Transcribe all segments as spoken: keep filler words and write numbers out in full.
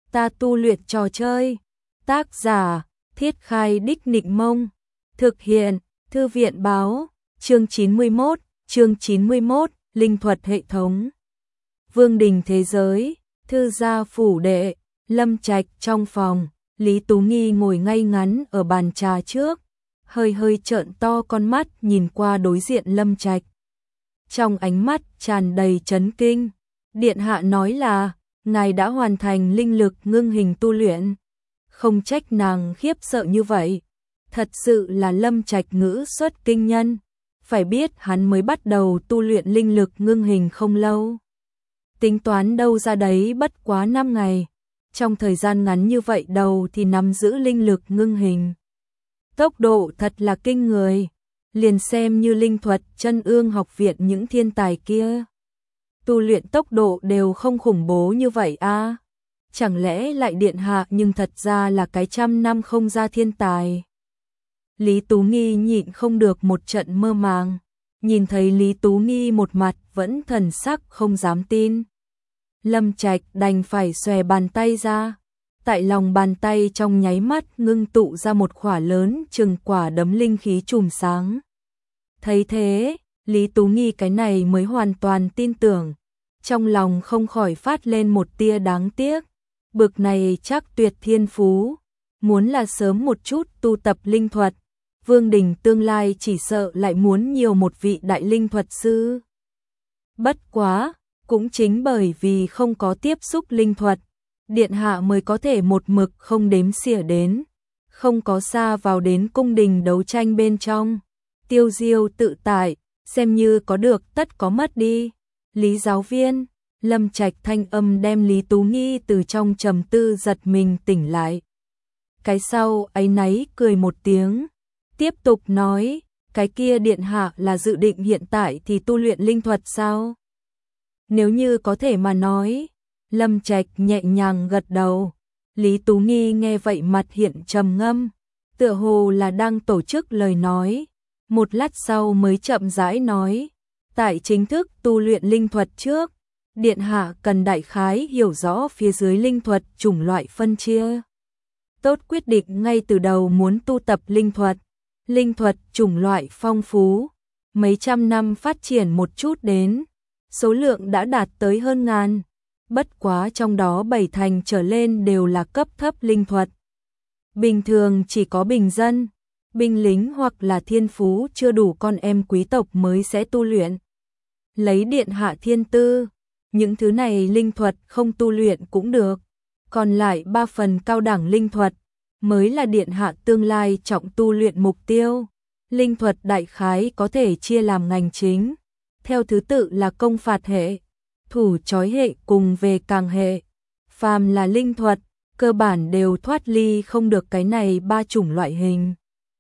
ta tu luyện trò chơi. Tác giả, Thiết Khai Đích Nịnh Mông. Thực hiện, Thư viện Báo. Chương chín mươi mốt, chương chín mươi mốt, Linh thuật hệ thống. Vương đình thế giới, Thư gia phủ đệ, Lâm Trạch trong phòng, Lý Tú Nghi ngồi ngay ngắn ở bàn trà trước, hơi hơi trợn to con mắt nhìn qua đối diện Lâm Trạch. Trong ánh mắt tràn đầy chấn kinh, điện hạ nói là ngài đã hoàn thành linh lực ngưng hình tu luyện. Không trách nàng khiếp sợ như vậy, thật sự là Lâm Trạch ngữ xuất kinh nhân, phải biết hắn mới bắt đầu tu luyện linh lực ngưng hình không lâu. Tính toán đâu ra đấy bất quá năm ngày, trong thời gian ngắn như vậy đầu thì nắm giữ linh lực ngưng hình. Tốc độ thật là kinh người, liền xem như linh thuật chân ương học viện những thiên tài kia. Tu luyện tốc độ đều không khủng bố như vậy à? Chẳng lẽ lại điện hạ nhưng thật ra là cái trăm năm không ra thiên tài. Lý Tú Nghi nhịn không được một trận mơ màng, nhìn thấy Lý Tú Nghi một mặt vẫn thần sắc không dám tin. Lâm Trạch đành phải xòe bàn tay ra, tại lòng bàn tay trong nháy mắt ngưng tụ ra một khỏa lớn chừng quả đấm linh khí chùm sáng. Thấy thế, Lý Tú Nghi cái này mới hoàn toàn tin tưởng, trong lòng không khỏi phát lên một tia đáng tiếc, bực này chắc tuyệt thiên phú, muốn là sớm một chút tu tập linh thuật, Vương đình tương lai chỉ sợ lại muốn nhiều một vị đại linh thuật sư. Bất quá, cũng chính bởi vì không có tiếp xúc linh thuật, điện hạ mới có thể một mực không đếm xỉa đến, không có xa vào đến cung đình đấu tranh bên trong, tiêu diêu tự tại, xem như có được tất có mất đi. Lý giáo viên, Lâm Trạch thanh âm đem Lý Tú Nghi từ trong trầm tư giật mình tỉnh lại. Cái sau áy náy cười một tiếng, tiếp tục nói, cái kia điện hạ là dự định hiện tại thì tu luyện linh thuật sao? Nếu như có thể mà nói, Lâm Trạch nhẹ nhàng gật đầu. Lý Tú Nghi nghe vậy mặt hiện trầm ngâm, tựa hồ là đang tổ chức lời nói, một lát sau mới chậm rãi nói, tại chính thức tu luyện linh thuật trước, điện hạ cần đại khái hiểu rõ phía dưới linh thuật chủng loại phân chia. Tốt quyết định ngay từ đầu muốn tu tập linh thuật, linh thuật chủng loại phong phú, mấy trăm năm phát triển một chút đến, số lượng đã đạt tới hơn ngàn, bất quá trong đó bảy thành trở lên đều là cấp thấp linh thuật. Bình thường chỉ có bình dân, binh lính hoặc là thiên phú chưa đủ con em quý tộc mới sẽ tu luyện. Lấy điện hạ thiên tư, những thứ này linh thuật không tu luyện cũng được, còn lại ba phần cao đẳng linh thuật mới là điện hạ tương lai trọng tu luyện mục tiêu. Linh thuật đại khái có thể chia làm ngành chính, theo thứ tự là công phạt hệ, thủ chói hệ cùng về càng hệ. Phàm là linh thuật, cơ bản đều thoát ly không được cái này ba chủng loại hình.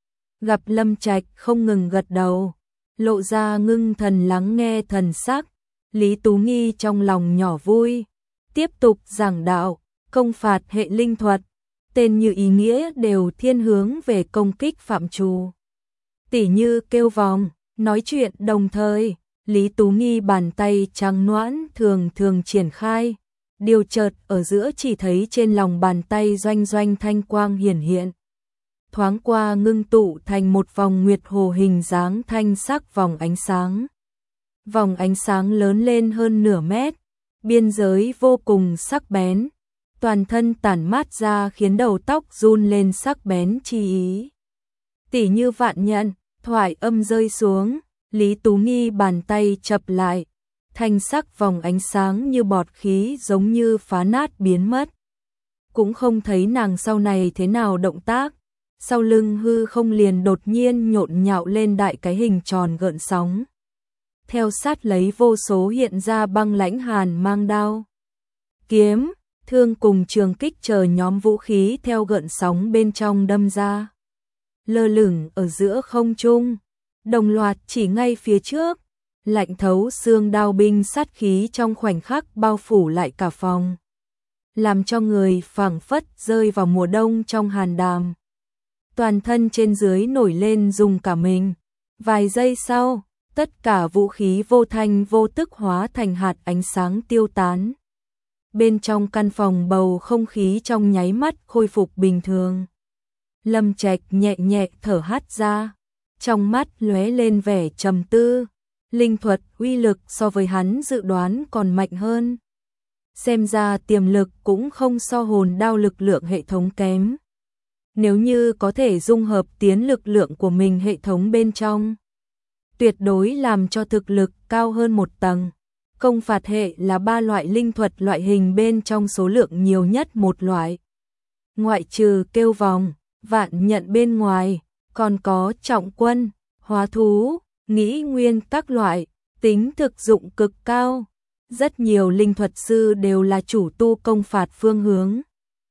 Gặp Lâm Trạch không ngừng gật đầu, lộ ra ngưng thần lắng nghe thần sắc, Lý Tú Nghi trong lòng nhỏ vui, tiếp tục giảng đạo, công phạt hệ linh thuật, tên như ý nghĩa đều thiên hướng về công kích phạm trù. Tỉ như kêu vòng, nói chuyện đồng thời, Lý Tú Nghi bàn tay trắng nõn thường thường triển khai, điều chợt ở giữa chỉ thấy trên lòng bàn tay doanh doanh thanh quang hiển hiện. Thoáng qua ngưng tụ thành một vòng nguyệt hồ hình dáng thanh sắc vòng ánh sáng. Vòng ánh sáng lớn lên hơn nửa mét, biên giới vô cùng sắc bén, toàn thân tản mát ra khiến đầu tóc run lên sắc bén chi ý. Tỉ như vạn nhận, thoại âm rơi xuống, Lý Tú Nghi bàn tay chập lại, thanh sắc vòng ánh sáng như bọt khí giống như phá nát biến mất. Cũng không thấy nàng sau này thế nào động tác, sau lưng hư không liền đột nhiên nhộn nhạo lên đại cái hình tròn gợn sóng. Theo sát lấy vô số hiện ra băng lãnh hàn mang đao, kiếm, thương cùng trường kích chờ nhóm vũ khí theo gợn sóng bên trong đâm ra. Lơ lửng ở giữa không trung, đồng loạt chỉ ngay phía trước, lạnh thấu xương đao binh sát khí trong khoảnh khắc bao phủ lại cả phòng, làm cho người phảng phất rơi vào mùa đông trong hàn đàm. Toàn thân trên dưới nổi lên rung cả mình, vài giây sau, tất cả vũ khí vô thanh vô tức hóa thành hạt ánh sáng tiêu tán. bên trong căn phòng bầu không khí trong nháy mắt khôi phục bình thường. Lâm Trạch nhẹ nhẹ thở hắt ra, trong mắt lóe lên vẻ trầm tư, linh thuật uy lực so với hắn dự đoán còn mạnh hơn. Xem ra tiềm lực cũng không so hồn đao lực lượng hệ thống kém. Nếu như có thể dung hợp tiến lực lượng của mình hệ thống bên trong, tuyệt đối làm cho thực lực cao hơn một tầng. Công phạt hệ là ba loại linh thuật loại hình bên trong số lượng nhiều nhất một loại. Ngoại trừ kêu vòng, vạn nhận bên ngoài, còn có trọng quân, hóa thú, nghĩ nguyên các loại, tính thực dụng cực cao. Rất nhiều linh thuật sư đều là chủ tu công phạt phương hướng.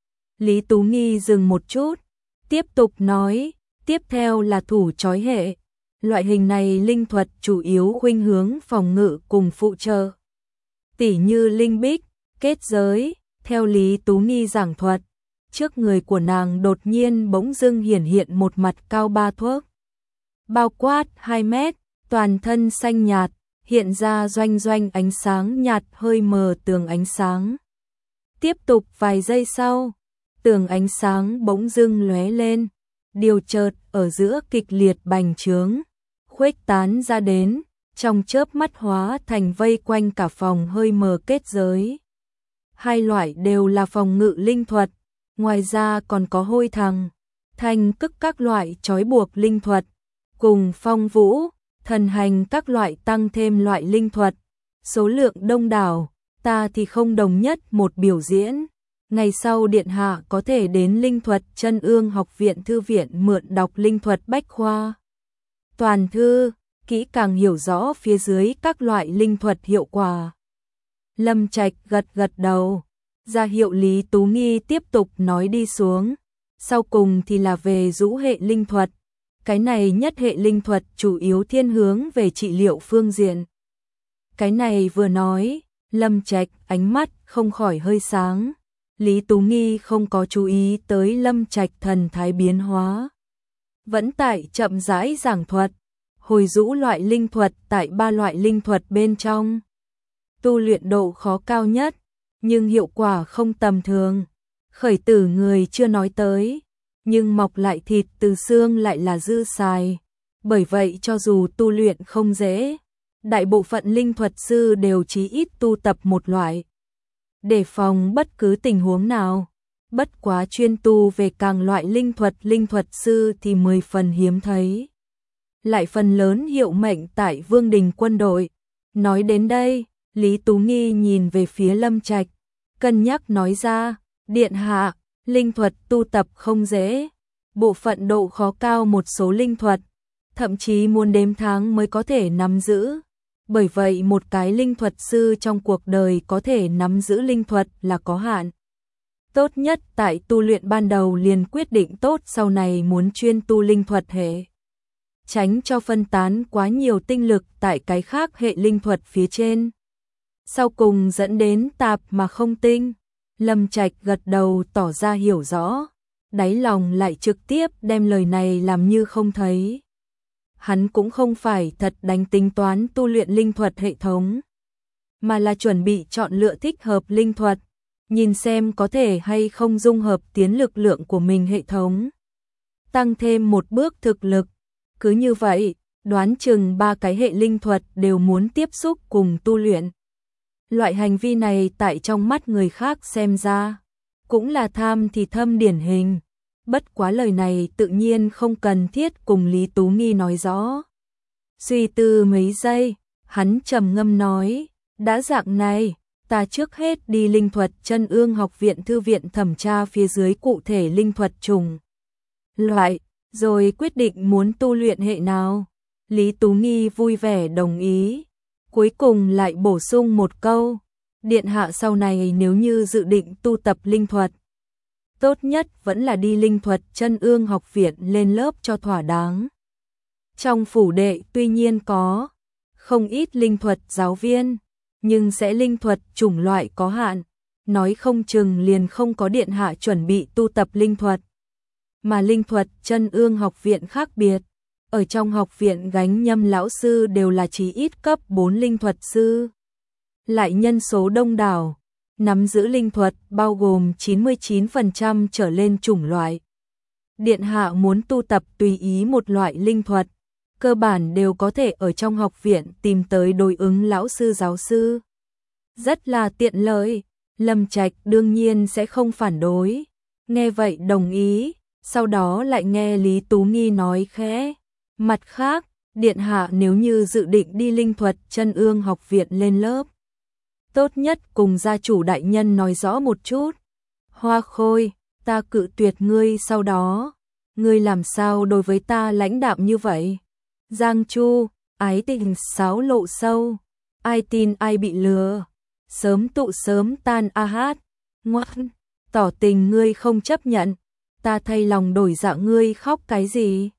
Lý Tú Nghi dừng một chút, tiếp tục nói, tiếp theo là thủ chói hệ. Loại hình này linh thuật chủ yếu khuynh hướng phòng ngự cùng phụ trợ. Tỉ như linh bích, kết giới, theo Lý Tú Nghi giảng thuật, trước người của nàng đột nhiên bỗng dưng hiển hiện một mặt cao ba thước. Bao quát hai mét, toàn thân xanh nhạt, hiện ra doanh doanh ánh sáng nhạt hơi mờ tường ánh sáng. Tiếp tục vài giây sau, tường ánh sáng bỗng dưng lóe lên, điều chợt ở giữa kịch liệt bành trướng, khuếch tán ra đến, trong chớp mắt hóa thành vây quanh cả phòng hơi mờ kết giới. Hai loại đều là phòng ngự linh thuật, ngoài ra còn có hôi thằng, thanh cức các loại trói buộc linh thuật, cùng phong vũ, thần hành các loại tăng thêm loại linh thuật. Số lượng đông đảo, ta thì không đồng nhất một biểu diễn. Ngày sau điện hạ có thể đến linh thuật Chân Ương học viện thư viện mượn đọc linh thuật bách khoa toàn thư, kỹ càng hiểu rõ phía dưới các loại linh thuật hiệu quả. Lâm Trạch gật gật đầu, ra hiệu Lý Tú Nghi tiếp tục nói đi xuống. Sau cùng thì là về rũ hệ linh thuật. Cái này nhất hệ linh thuật chủ yếu thiên hướng về trị liệu phương diện. Cái này vừa nói, Lâm Trạch ánh mắt không khỏi hơi sáng. Lý Tú Nghi không có chú ý tới Lâm Trạch thần thái biến hóa. Vẫn tại chậm rãi giảng thuật, hồi rũ loại linh thuật tại ba loại linh thuật bên trong. Tu luyện độ khó cao nhất, nhưng hiệu quả không tầm thường. Khởi tử người chưa nói tới, nhưng mọc lại thịt từ xương lại là dư xài. Bởi vậy cho dù tu luyện không dễ, đại bộ phận linh thuật sư đều chí ít tu tập một loại. Để phòng bất cứ tình huống nào, bất quá chuyên tu về càng loại linh thuật linh thuật sư thì mười phần hiếm thấy. Lại phần lớn hiệu mệnh tại Vương Đình quân đội. Nói đến đây, Lý Tú Nghi nhìn về phía Lâm Trạch, cân nhắc nói ra, điện hạ, linh thuật tu tập không dễ, bộ phận độ khó cao một số linh thuật, thậm chí muốn đếm tháng mới có thể nắm giữ. Bởi vậy một cái linh thuật sư trong cuộc đời có thể nắm giữ linh thuật là có hạn. Tốt nhất tại tu luyện ban đầu liền quyết định tốt sau này muốn chuyên tu linh thuật hệ. Tránh cho phân tán quá nhiều tinh lực tại cái khác hệ linh thuật phía trên. Sau cùng dẫn đến tạp mà không tinh. Lâm Trạch gật đầu tỏ ra hiểu rõ, đáy lòng lại trực tiếp đem lời này làm như không thấy. Hắn cũng không phải thật đánh tính toán tu luyện linh thuật hệ thống, mà là chuẩn bị chọn lựa thích hợp linh thuật, nhìn xem có thể hay không dung hợp tiến lực lượng của mình hệ thống, tăng thêm một bước thực lực. Cứ như vậy, đoán chừng ba cái hệ linh thuật đều muốn tiếp xúc cùng tu luyện. Loại hành vi này tại trong mắt người khác xem ra, cũng là tham thì thâm điển hình. Bất quá lời này tự nhiên không cần thiết cùng Lý Tú Nghi nói rõ. Suy tư mấy giây, hắn trầm ngâm nói, đã dạng này, ta trước hết đi linh thuật Chân Ương học viện thư viện thẩm tra phía dưới cụ thể linh thuật trùng loại, rồi quyết định muốn tu luyện hệ nào. Lý Tú Nghi vui vẻ đồng ý, cuối cùng lại bổ sung một câu, điện hạ sau này nếu như dự định tu tập linh thuật, tốt nhất vẫn là đi linh thuật Chân Ương học viện lên lớp cho thỏa đáng. Trong phủ đệ tuy nhiên có không ít linh thuật giáo viên, nhưng sẽ linh thuật chủng loại có hạn, nói không chừng liền không có điện hạ chuẩn bị tu tập linh thuật. Mà linh thuật Chân Ương học viện khác biệt, ở trong học viện gánh nhâm lão sư đều là chí ít cấp bốn linh thuật sư. Lại nhân số đông đảo, nắm giữ linh thuật bao gồm chín mươi chín phần trăm trở lên chủng loại. Điện hạ muốn tu tập tùy ý một loại linh thuật, cơ bản đều có thể ở trong học viện tìm tới đối ứng lão sư giáo sư. Rất là tiện lợi, Lâm Trạch đương nhiên sẽ không phản đối. Nghe vậy đồng ý, sau đó lại nghe Lý Tú Nghi nói khẽ. Mặt khác, điện hạ nếu như dự định đi linh thuật chân ương học viện lên lớp, tốt nhất cùng gia chủ đại nhân nói rõ một chút. Hoa Khôi, ta cự tuyệt ngươi sau đó. Ngươi làm sao đối với ta lãnh đạm như vậy? Giang Chu, ái tình sáo lộ sâu. Ai tin ai bị lừa. Sớm tụ sớm tan a hát. Ngoan, tỏ tình ngươi không chấp nhận. Ta thay lòng đổi dạ ngươi khóc cái gì?